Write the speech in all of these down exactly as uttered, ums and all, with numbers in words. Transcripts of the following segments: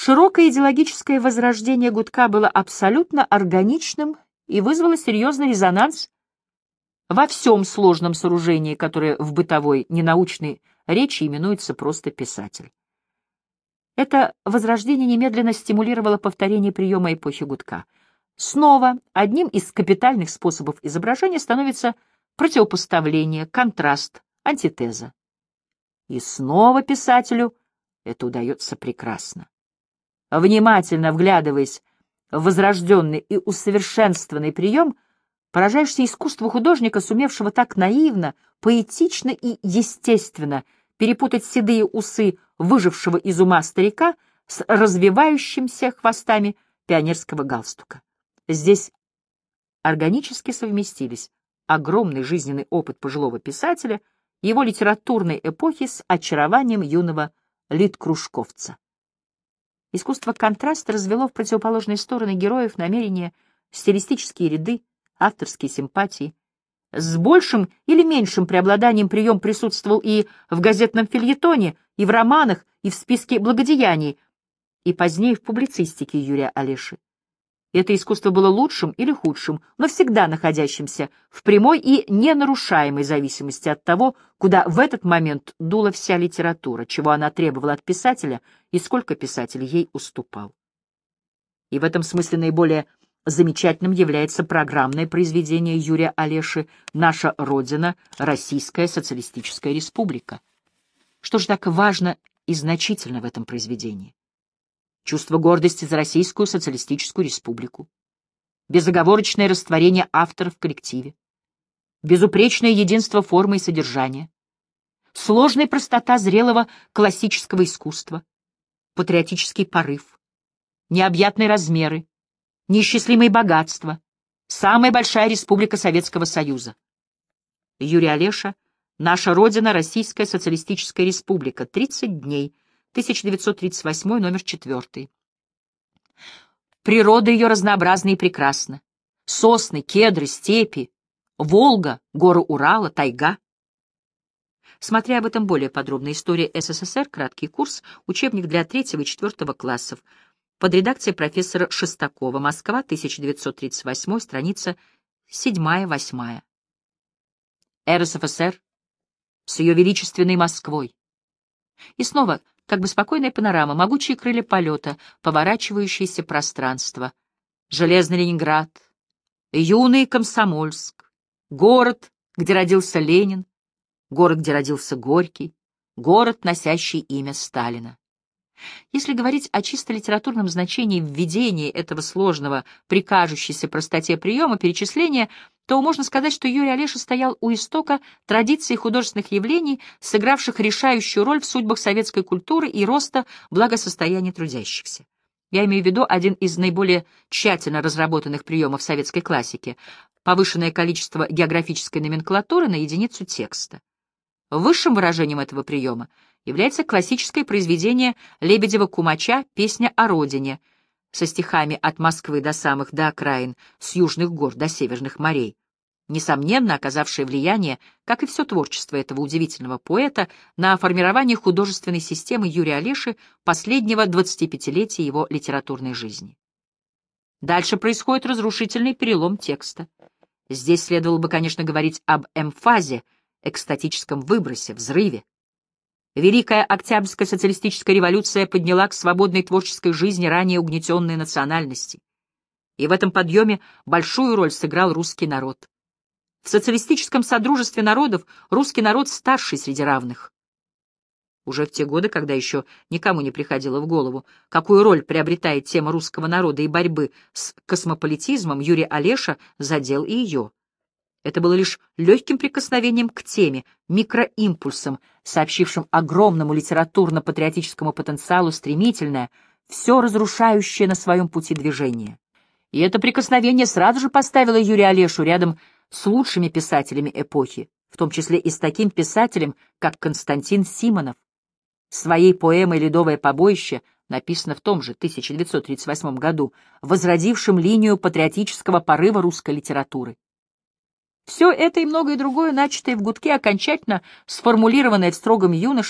Широкое идеологическое возрождение Гудка было абсолютно органичным и вызвало серьезный резонанс во всем сложном сооружении, которое в бытовой, ненаучной речи именуется просто писатель. Это возрождение немедленно стимулировало повторение приема эпохи Гудка. Снова одним из капитальных способов изображения становится противопоставление, контраст, антитеза. И снова писателю это удается прекрасно. Внимательно вглядываясь в возрожденный и усовершенствованный прием, поражаешься искусству художника, сумевшего так наивно, поэтично и естественно перепутать седые усы выжившего из ума старика с развивающимся хвостами пионерского галстука. Здесь органически совместились огромный жизненный опыт пожилого писателя, его литературной эпохи с очарованием юного литкружковца. Искусство контраста развело в противоположные стороны героев намерения, стилистические ряды, авторские симпатии. С большим или меньшим преобладанием прием присутствовал и в газетном фельетоне, и в романах, и в списке благодеяний, и позднее в публицистике Юрия Олеши. Это искусство было лучшим или худшим, но всегда находящимся в прямой и ненарушаемой зависимости от того, куда в этот момент дула вся литература, чего она требовала от писателя и сколько писатель ей уступал. И в этом смысле наиболее замечательным является программное произведение Юрия Олеши «Наша Родина, Российская Социалистическая Республика». Что же так важно и значительно в этом произведении? Чувство гордости за Российскую Социалистическую Республику, безоговорочное растворение автора в коллективе, безупречное единство формы и содержания, сложная простота зрелого классического искусства, патриотический порыв, необъятные размеры, неисчислимые богатства, самая большая республика Советского Союза. Юрий Олеша, «Наша Родина, Российская Социалистическая Республика», тридцать дней, тысяча девятьсот тридцать восьмой, номер четвертый. Природа ее разнообразна и прекрасна. Сосны, кедры, степи, Волга, горы Урала, тайга. Смотря об этом более подробно, «История СССР», краткий курс, учебник для третьего и четвертого классов, под редакцией профессора Шестакова, Москва, тысяча девятьсот тридцать восьмой, страница седьмая-восьмая. РСФСР с ее величественной Москвой. И снова, как бы спокойная панорама, могучие крылья полета, поворачивающееся пространство. Железный Ленинград, юный Комсомольск, город, где родился Ленин, город, где родился Горький, город, носящий имя Сталина. Если говорить о чисто литературном значении введения этого сложного, при кажущейся простоте приема перечисления, то можно сказать, что Юрий Олеша стоял у истока традиции художественных явлений, сыгравших решающую роль в судьбах советской культуры и роста благосостояния трудящихся. Я имею в виду один из наиболее тщательно разработанных приемов советской классики — повышенное количество географической номенклатуры на единицу текста. Высшим выражением этого приема является классическое произведение Лебедева-Кумача «Песня о родине» со стихами «От Москвы до самых до окраин, с южных гор до северных морей», несомненно оказавшее влияние, как и все творчество этого удивительного поэта, на формирование художественной системы Юрия Олеши последнего двадцатипятилетия его литературной жизни. Дальше происходит разрушительный перелом текста. Здесь следовало бы, конечно, говорить об эмфазе, экстатическом выбросе, взрыве. Великая Октябрьская социалистическая революция подняла к свободной творческой жизни ранее угнетенные национальности. И в этом подъеме большую роль сыграл русский народ. В социалистическом содружестве народов русский народ старший среди равных. Уже в те годы, когда еще никому не приходило в голову, какую роль приобретает тема русского народа и борьбы с космополитизмом, Юрий Олеша задел и ее. Это было лишь легким прикосновением к теме, микроимпульсом, сообщившим огромному литературно-патриотическому потенциалу стремительное, все разрушающее на своем пути движение. И это прикосновение сразу же поставило Юрия Олешу рядом с лучшими писателями эпохи, в том числе и с таким писателем, как Константин Симонов. Своей поэмой «Ледовое побоище», написано в том же тысяча девятьсот тридцать восьмом году, возродившим линию патриотического порыва русской литературы. Все это и многое другое, начатое в Гудке, окончательно сформулированное в строгом юноше,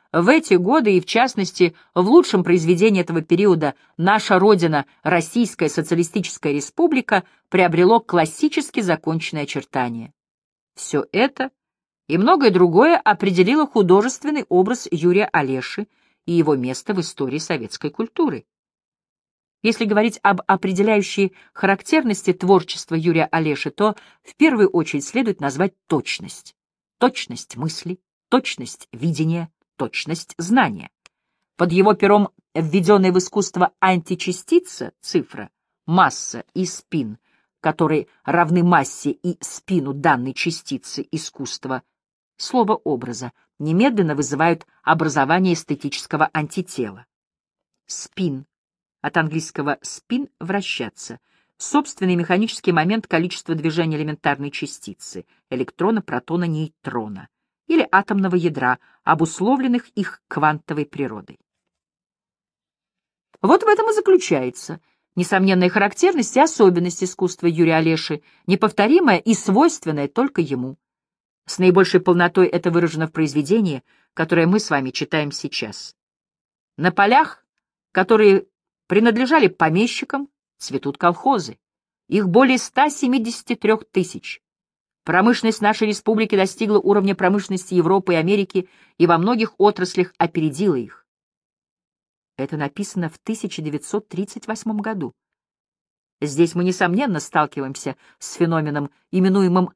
В эти годы, и в частности, в лучшем произведении этого периода «Наша Родина, Российская Социалистическая Республика» приобрело классически законченные очертания. Все это и многое другое определило художественный образ Юрия Олеши и его место в истории советской культуры. Если говорить об определяющей характерности творчества Юрия Олеши, то в первую очередь следует назвать точность. Точность мысли, точность видения, точность знания. Под его пером введенная в искусство античастица, цифра, масса и спин, которые равны массе и спину данной частицы искусства, слово образа, немедленно вызывают образование эстетического антитела. Спин. От английского spin — вращаться. Собственный механический момент количества движения элементарной частицы, электрона, протона, нейтрона или атомного ядра, обусловленных их квантовой природой. Вот в этом и заключается несомненная характерность и особенность искусства Юрия Олеши, неповторимая и свойственная только ему. С наибольшей полнотой это выражено в произведении, которое мы с вами читаем сейчас. На полях, которые принадлежали помещикам, цветут колхозы. Их более ста семидесяти трёх тысяч. Промышленность нашей республики достигла уровня промышленности Европы и Америки и во многих отраслях опередила их. Это написано в тысяча девятьсот тридцать восьмом году. Здесь мы, несомненно, сталкиваемся с феноменом, именуемым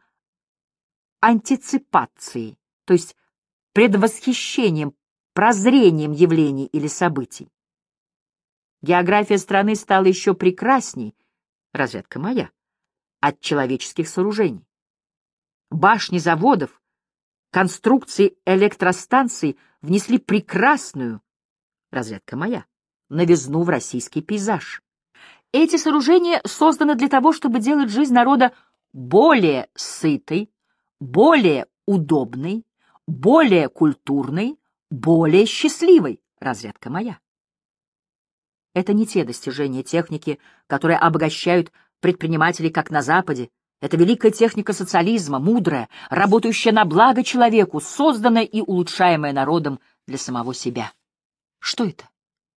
антиципацией, то есть предвосхищением, прозрением явлений или событий. География страны стала еще прекрасней, разведка моя, от человеческих сооружений. Башни заводов, конструкции электростанций внесли прекрасную, разведка моя, новизну в российский пейзаж. Эти сооружения созданы для того, чтобы делать жизнь народа более сытой, более удобной, более культурной, более счастливой, разведка моя. Это не те достижения техники, которые обогащают предпринимателей, как на Западе. Это великая техника социализма, мудрая, работающая на благо человеку, созданная и улучшаемая народом для самого себя. Что это?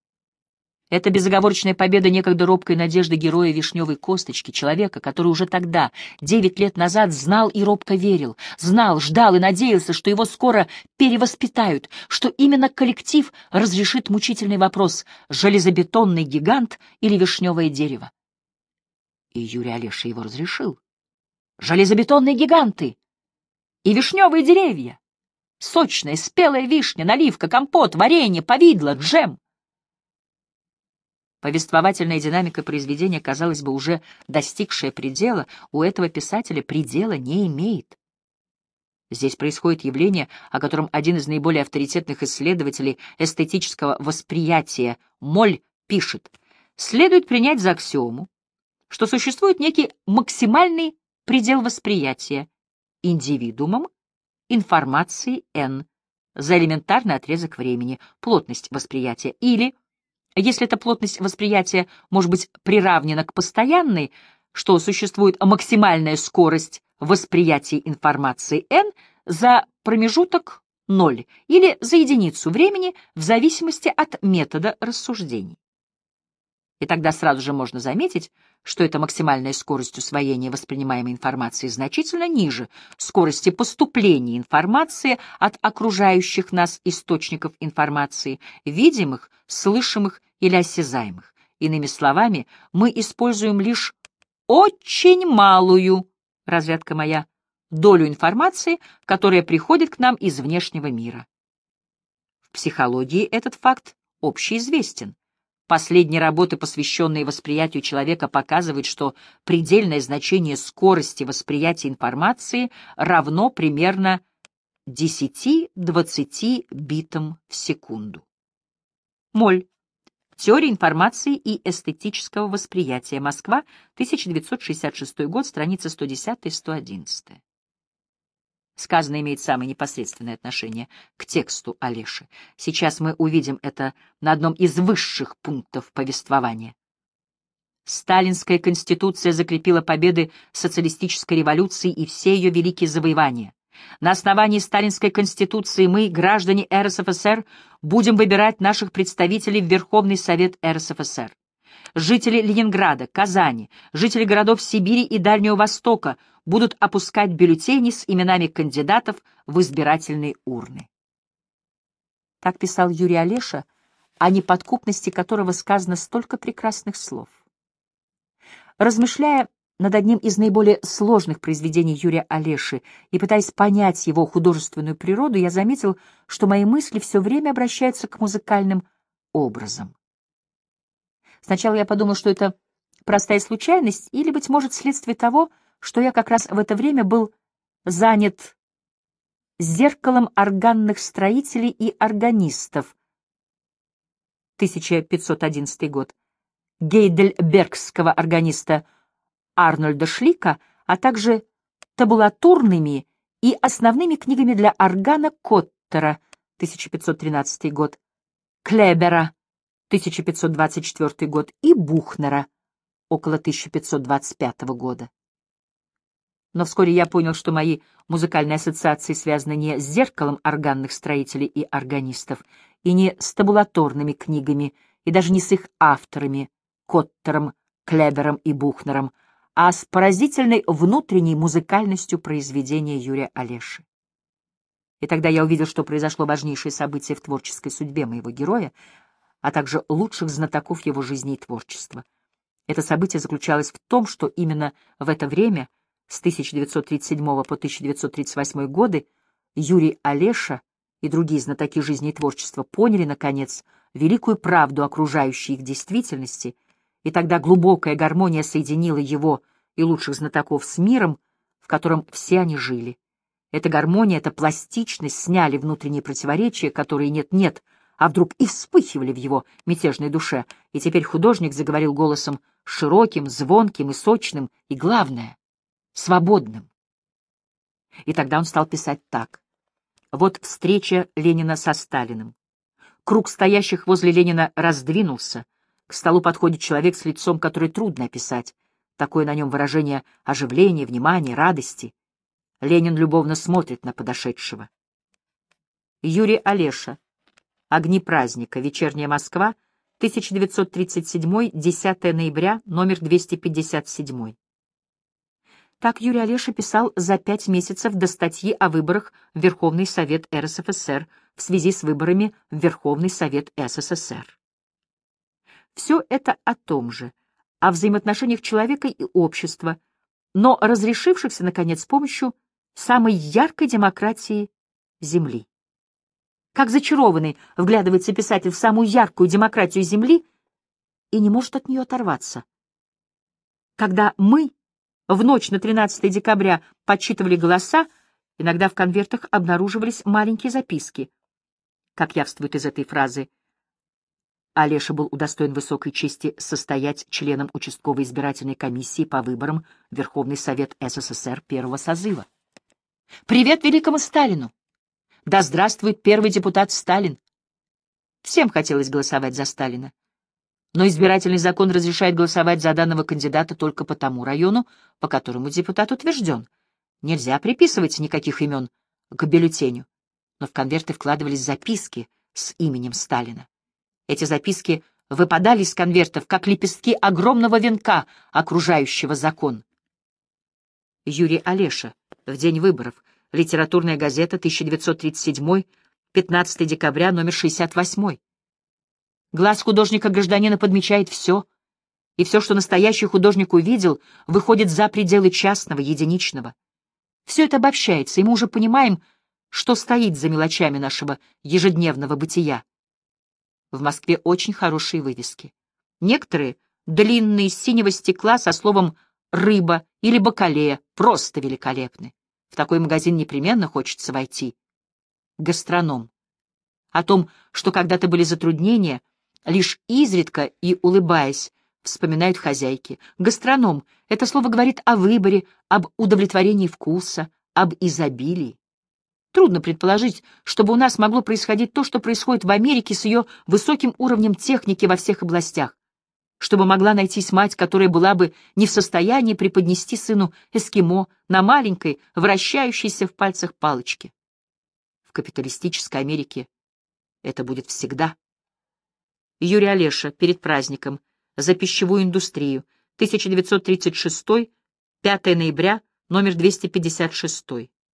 Это безоговорочная победа некогда робкой надежды героя Вишневой косточки, человека, который уже тогда, девять лет назад, знал и робко верил, знал, ждал и надеялся, что его скоро перевоспитают, что именно коллектив разрешит мучительный вопрос: железобетонный гигант или вишневое дерево. И Юрий Олеша его разрешил. Железобетонные гиганты и вишневые деревья, сочная спелая вишня, наливка, компот, варенье, повидло, джем. Повествовательная динамика произведения, казалось бы, уже достигшая предела, у этого писателя предела не имеет. Здесь происходит явление, о котором один из наиболее авторитетных исследователей эстетического восприятия Моль пишет: следует принять за аксиому, что существует некий максимальный предел восприятия индивидуумом информации N за элементарный отрезок времени, плотность восприятия, или, если эта плотность восприятия может быть приравнена к постоянной, что существует максимальная скорость восприятия информации n за промежуток ноль или за единицу времени в зависимости от метода рассуждений. И тогда сразу же можно заметить, что эта максимальная скорость усвоения воспринимаемой информации значительно ниже скорости поступления информации от окружающих нас источников информации, видимых, слышимых или осязаемых. Иными словами, мы используем лишь очень малую, разведка моя, долю информации, которая приходит к нам из внешнего мира. В психологии этот факт общеизвестен. Последние работы, посвященные восприятию человека, показывают, что предельное значение скорости восприятия информации равно примерно десяти-двадцати битам в секунду. Моль. Теория информации и эстетического восприятия. Москва, тысяча девятьсот шестьдесят шестой год, страницы сто десятая — сто одиннадцатая. Сказанное имеет самое непосредственное отношение к тексту Олеши. Сейчас мы увидим это на одном из высших пунктов повествования. Сталинская конституция закрепила победы социалистической революции и все ее великие завоевания. На основании Сталинской Конституции мы, граждане эр эс эф эс эр, будем выбирать наших представителей в Верховный Совет эр эс эф эс эр. Жители Ленинграда, Казани, жители городов Сибири и Дальнего Востока будут опускать бюллетени с именами кандидатов в избирательные урны. Так писал Юрий Олеша, о неподкупности которого сказано столько прекрасных слов. Размышляя над одним из наиболее сложных произведений Юрия Олеши и пытаясь понять его художественную природу, я заметил, что мои мысли все время обращаются к музыкальным образам. Сначала я подумал, что это простая случайность или, быть может, следствие того, что я как раз в это время был занят «Зеркалом органных строителей и органистов» тысяча пятьсот одиннадцатый год, гейдельбергского органиста Арнольда Шлика, а также табулатурными и основными книгами для органа Коттера тысяча пятьсот тринадцатый год, Клебера тысяча пятьсот двадцать четвёртый год и Бухнера около тысяча пятьсот двадцать пятого года. Но вскоре я понял, что мои музыкальные ассоциации связаны не с зеркалом органных строителей и органистов, и не с табулаторными книгами, и даже не с их авторами Коттером, Клебером и Бухнером, а с поразительной внутренней музыкальностью произведения Юрия Олеши. И тогда я увидел, что произошло важнейшее событие в творческой судьбе моего героя, а также лучших знатоков его жизни и творчества. Это событие заключалось в том, что именно в это время, с тысяча девятьсот тридцать седьмого по тысяча девятьсот тридцать восьмой годы, Юрий Олеша и другие знатоки жизни и творчества поняли, наконец, великую правду окружающей их действительности, и тогда глубокая гармония соединила его и лучших знатоков с миром, в котором все они жили. Эта гармония, эта пластичность сняли внутренние противоречия, которые нет-нет, а вдруг и вспыхивали в его мятежной душе, и теперь художник заговорил голосом широким, звонким и сочным, и, главное, свободным. И тогда он стал писать так. Вот встреча Ленина со Сталиным. Круг стоящих возле Ленина раздвинулся. К столу подходит человек с лицом, который трудно описать. Такое на нем выражение оживления, внимания, радости. Ленин любовно смотрит на подошедшего. Юрий Олеша. «Огни праздника. Вечерняя Москва. тысяча девятьсот тридцать седьмой. десятое ноября. Номер двести пятьдесят семь». Так Юрий Олеша писал за пять месяцев до статьи о выборах в Верховный Совет эр эс эф эс эр в связи с выборами в Верховный Совет эс эс эс эр. Все это о том же, о взаимоотношениях человека и общества, но разрешившихся, наконец, с помощью самой яркой демократии Земли. Как зачарованный вглядывается писатель в самую яркую демократию Земли и не может от нее оторваться. Когда мы в ночь на тринадцатое декабря подсчитывали голоса, иногда в конвертах обнаруживались маленькие записки. Как явствует из этой фразы, Олеша был удостоен высокой чести состоять членом участковой избирательной комиссии по выборам в Верховный Совет эс эс эс эр первого созыва. Привет великому Сталину! Да здравствует первый депутат Сталин! Всем хотелось голосовать за Сталина. Но избирательный закон разрешает голосовать за данного кандидата только по тому району, по которому депутат утвержден. Нельзя приписывать никаких имен к бюллетеню. Но в конверты вкладывались записки с именем Сталина. Эти записки выпадали из конвертов, как лепестки огромного венка, окружающего закон. Юрий Олеша. В день выборов. Литературная газета, тысяча девятьсот тридцать седьмой, пятнадцатое декабря, номер шестьдесят восемь. Глаз художника-гражданина подмечает все, и все, что настоящий художник увидел, выходит за пределы частного, единичного. Все это обобщается, и мы уже понимаем, что стоит за мелочами нашего ежедневного бытия. В Москве очень хорошие вывески. Некоторые, длинные, из синего стекла, со словом «рыба» или «бакалея», просто великолепны. В такой магазин непременно хочется войти. Гастроном. О том, что когда-то были затруднения, лишь изредка и улыбаясь, вспоминают хозяйки. Гастроном — это слово говорит о выборе, об удовлетворении вкуса, об изобилии. Трудно предположить, чтобы у нас могло происходить то, что происходит в Америке с ее высоким уровнем техники во всех областях. чтобы могла найтись мать, которая была бы не в состоянии преподнести сыну эскимо на маленькой, вращающейся в пальцах палочке. В капиталистической Америке это будет всегда. Юрий Олеша перед праздником за пищевую индустрию, тысяча девятьсот тридцать шестой, пятое ноября, номер двести пятьдесят шесть.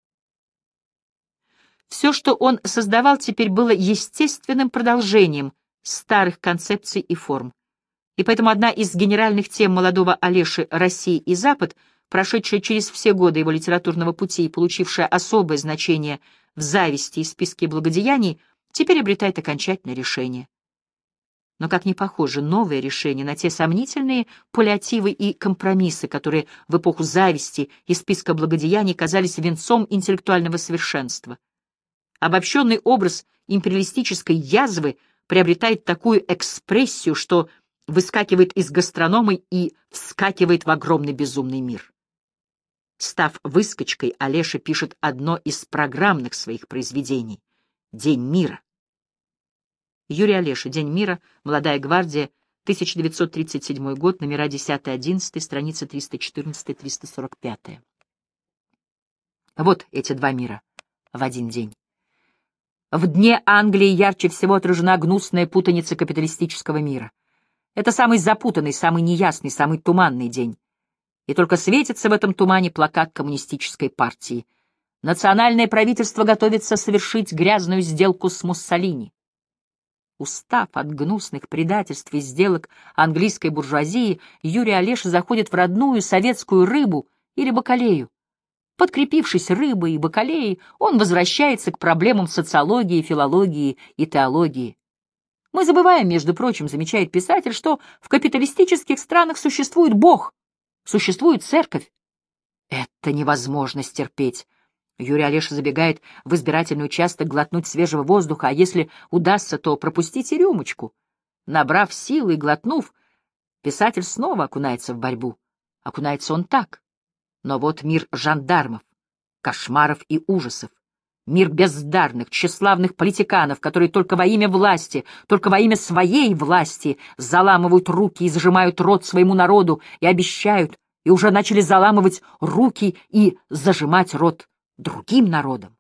Все, что он создавал, теперь было естественным продолжением старых концепций и форм. И поэтому одна из генеральных тем молодого Олеши «Россия и Запад», прошедшая через все годы его литературного пути и получившая особое значение в «Зависти» и списке благодеяний, теперь обретает окончательное решение. Но как ни похоже новое решение на те сомнительные паллиативы и компромиссы, которые в эпоху «Зависти» и списка благодеяний казались венцом интеллектуального совершенства. Обобщенный образ империалистической язвы приобретает такую экспрессию, что выскакивает из гастронома и вскакивает в огромный безумный мир. Став выскочкой, Олеша пишет одно из программных своих произведений — «День мира». Юрий Олеша, «День мира», «Молодая гвардия», тысяча девятьсот тридцать седьмой год, номера десять-одиннадцать, страницы триста четырнадцать — триста сорок пять. Вот эти два мира в один день. В дне Англии ярче всего отражена гнусная путаница капиталистического мира. Это самый запутанный, самый неясный, самый туманный день. И только светится в этом тумане плакат коммунистической партии. Национальное правительство готовится совершить грязную сделку с Муссолини. Устав от гнусных предательств и сделок английской буржуазии, Юрий Олеша заходит в родную советскую рыбу или бакалею. Подкрепившись рыбой и бакалеей, он возвращается к проблемам социологии, филологии и теологии. Мы забываем, между прочим, замечает писатель, что в капиталистических странах существует Бог, существует церковь. Это невозможно стерпеть. Юрий Олеша забегает в избирательный участок глотнуть свежего воздуха, а если удастся, то пропустить и рюмочку. Набрав силы и глотнув, писатель снова окунается в борьбу. Окунается он так. Но вот мир жандармов, кошмаров и ужасов. Мир бездарных, тщеславных политиканов, которые только во имя власти, только во имя своей власти заламывают руки и зажимают рот своему народу и обещают, и уже начали заламывать руки и зажимать рот другим народам.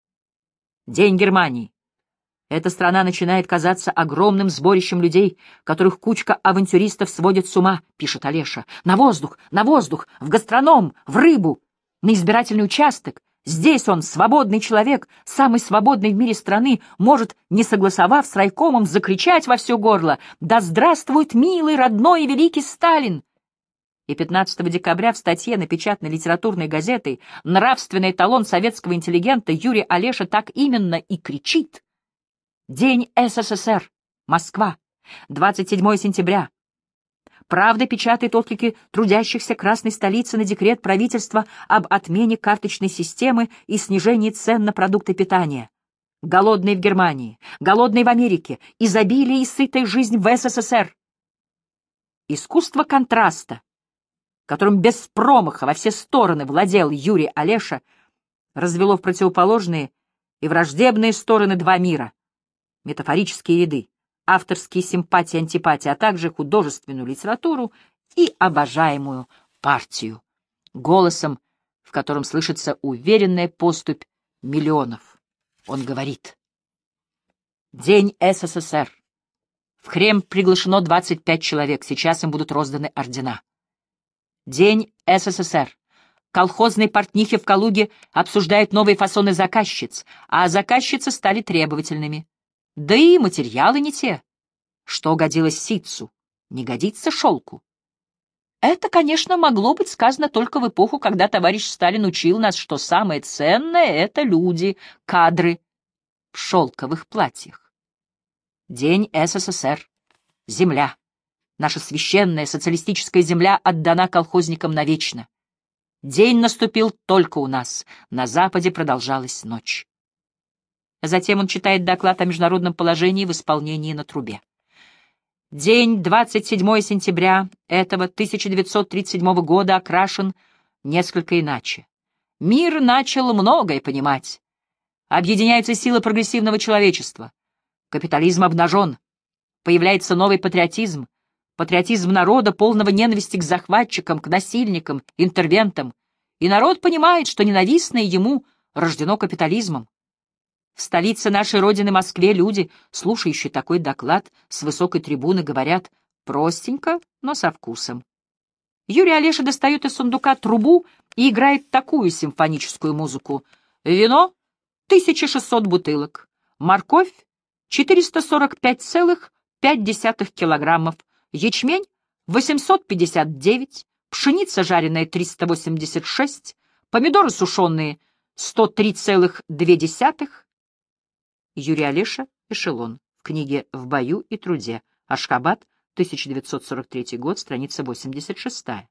День Германии. Эта страна начинает казаться огромным сборищем людей, которых кучка авантюристов сводит с ума, пишет Олеша. На воздух, на воздух, в гастроном, в рыбу, на избирательный участок. Здесь он, свободный человек, самый свободный в мире страны, может, не согласовав с райкомом, закричать во все горло: «Да здравствует милый, родной и великий Сталин!» И пятнадцатого декабря в статье, напечатанной литературной газетой, нравственный эталон советского интеллигента Юрий Олеша так именно и кричит. День СССР. Москва. двадцать седьмого сентября. «Правда» печатает отклики трудящихся красной столицы на декрет правительства об отмене карточной системы и снижении цен на продукты питания. Голодные в Германии, голодные в Америке, изобилие и сытая жизнь в СССР. Искусство контраста, которым без промаха во все стороны владел Юрий Олеша, развело в противоположные и враждебные стороны два мира, метафорические ряды, авторские симпатии и антипатии, а также художественную литературу и обожаемую партию, голосом, в котором слышится уверенная поступь миллионов. Он говорит: «День СССР. В Кремль приглашено двадцать пять человек, сейчас им будут розданы ордена. День СССР. Колхозные портнихи в Калуге обсуждают новые фасоны заказчиц, а заказчицы стали требовательными. Да и материалы не те. Что годилось ситцу, не годится шелку». Это, конечно, могло быть сказано только в эпоху, когда товарищ Сталин учил нас, что самое ценное — это люди, кадры в шелковых платьях. День СССР. Земля. Наша священная социалистическая земля отдана колхозникам навечно. День наступил только у нас, на Западе продолжалась ночь. Затем он читает доклад о международном положении в исполнении на трубе. День двадцать седьмого сентября этого тысяча девятьсот тридцать седьмого года окрашен несколько иначе. Мир начал многое понимать. Объединяются силы прогрессивного человечества. Капитализм обнажен. Появляется новый патриотизм. патриотизм народа, полного ненависти к захватчикам, к насильникам, интервентам. И народ понимает, что ненавистное ему рождено капитализмом. В столице нашей родины, Москве, люди, слушающие такой доклад с высокой трибуны, говорят простенько, но со вкусом. Юрий Олеша достает из сундука трубу и играет такую симфоническую музыку. Вино — тысяча шестьсот бутылок, морковь — четыреста сорок пять целых пять десятых килограммов, ячмень — восемьсот пятьдесят девять, пшеница жареная — триста восемьдесят шесть, помидоры сушеные — сто три целых две десятых. Юрий Олеша, «Эшелон», в книге «В бою и труде», Ашхабад, тысяча девятьсот сорок третий год, страница восемьдесят шестая.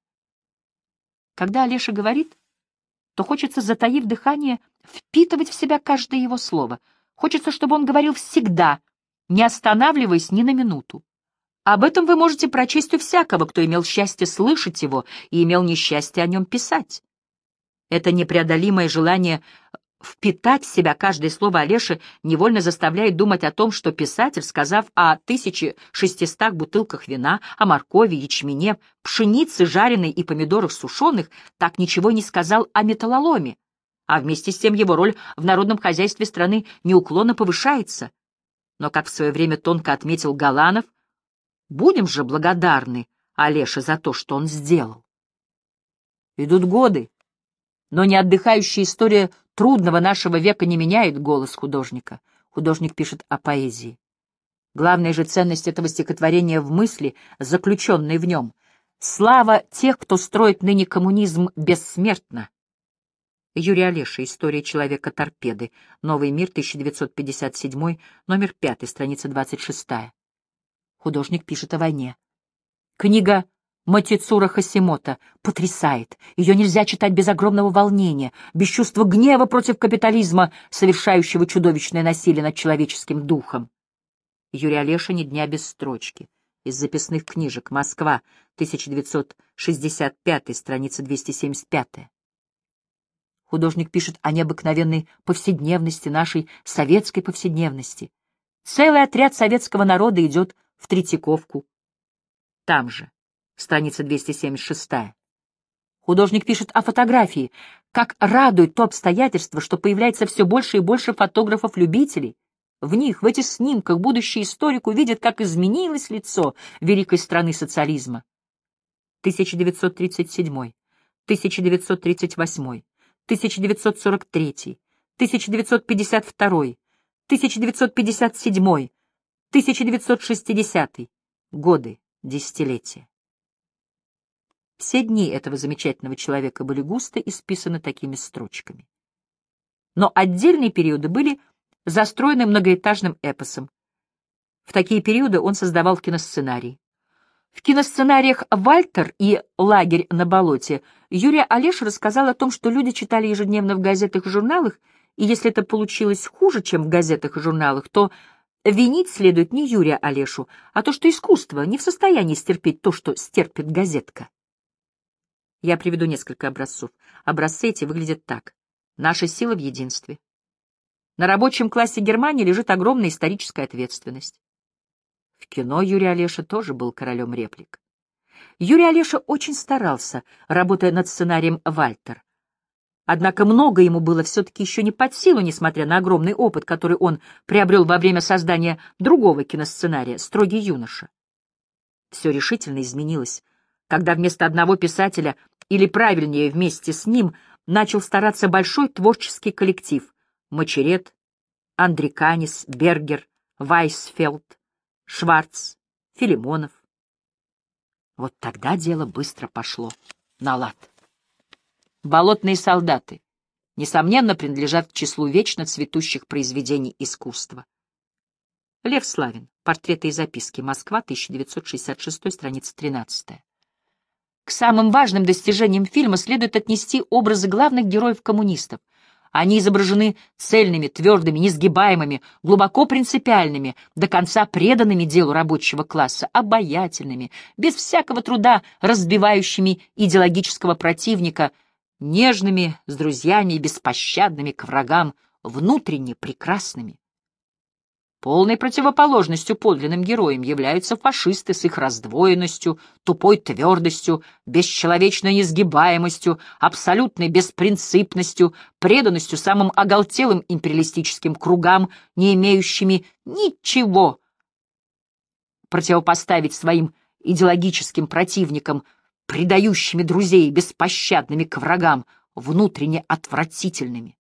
Когда Олеша говорит, то хочется, затаив дыхание, впитывать в себя каждое его слово. Хочется, чтобы он говорил всегда, не останавливаясь ни на минуту. Об этом вы можете прочесть у всякого, кто имел счастье слышать его и имел несчастье о нем писать. Это непреодолимое желание впитать в себя каждое слово Олеши невольно заставляет думать о том, что писатель, сказав о тысяче шестистах бутылках вина, о моркови, ячмене, пшенице жареной и помидорах сушеных, так ничего не сказал о металлоломе, а вместе с тем его роль в народном хозяйстве страны неуклонно повышается. Но, как в свое время тонко отметил Галанов, будем же благодарны Олеше за то, что он сделал. Идут годы, но не отдыхающая история трудного нашего века не меняет голос художника. Художник пишет о поэзии. Главная же ценность этого стихотворения в мысли, заключенной в нем. Слава тех, кто строит ныне коммунизм, бессмертна. Юрий Олеша. История человека-торпеды. Новый мир, тысяча девятьсот пятьдесят седьмой, номер пятый, страница двадцать шестая. Художник пишет о войне. Книга Матицура Хасимото потрясает. Ее нельзя читать без огромного волнения, без чувства гнева против капитализма, совершающего чудовищное насилие над человеческим духом. Юрий Олеша. Ни дня без строчки. Из записных книжек. Москва, тысяча девятьсот шестьдесят пятый, страница двести семьдесят пятая. Художник пишет о необыкновенной повседневности, нашей советской повседневности. Целый отряд советского народа идет в Третьяковку. Там же. Страница двести семьдесят шестая. Художник пишет о фотографии. Как радует то обстоятельство, что появляется все больше и больше фотографов-любителей. В них, в этих снимках, будущий историк увидит, как изменилось лицо великой страны социализма. тысяча девятьсот тридцать седьмой, тысяча девятьсот тридцать восьмой, тысяча девятьсот сорок третий, тысяча девятьсот пятьдесят второй, тысяча девятьсот пятьдесят седьмой, тысяча девятьсот шестидесятый. Годы, десятилетия. Все дни этого замечательного человека были густо исписаны такими строчками. Но отдельные периоды были застроены многоэтажным эпосом. В такие периоды он создавал киносценарий. В киносценариях «Вальтер» и «Лагерь на болоте» Юрий Олеша рассказал о том, что люди читали ежедневно в газетах и журналах, и если это получилось хуже, чем в газетах и журналах, то винить следует не Юрия Олешу, а то, что искусство не в состоянии стерпеть то, что стерпит газетка. Я приведу несколько образцов. Образцы эти выглядят так. Наша сила в единстве. На рабочем классе Германии лежит огромная историческая ответственность. В кино Юрий Олеша тоже был королем реплик. Юрий Олеша очень старался, работая над сценарием «Вальтер». Однако много ему было все-таки еще не под силу, несмотря на огромный опыт, который он приобрел во время создания другого киносценария «Строгий юноша». Все решительно изменилось, когда вместо одного писателя, или правильнее, вместе с ним, начал стараться большой творческий коллектив — Мочерет, Андриканис, Бергер, Вайсфелд, Шварц, Филимонов. Вот тогда дело быстро пошло на лад. «Болотные солдаты», несомненно, принадлежат к числу вечно цветущих произведений искусства. Лев Славин. Портреты и записки. Москва, тысяча девятьсот шестьдесят шестой, страница тринадцатая. К самым важным достижениям фильма следует отнести образы главных героев-коммунистов. Они изображены цельными, твердыми, несгибаемыми, глубоко принципиальными, до конца преданными делу рабочего класса, обаятельными, без всякого труда разбивающими идеологического противника, нежными с друзьями и беспощадными к врагам, внутренне прекрасными. Полной противоположностью подлинным героям являются фашисты с их раздвоенностью, тупой твердостью, бесчеловечной несгибаемостью, абсолютной беспринципностью, преданностью самым оголтелым империалистическим кругам, не имеющими ничего противопоставить своим идеологическим противникам, предающими друзей, беспощадными к врагам, внутренне отвратительными.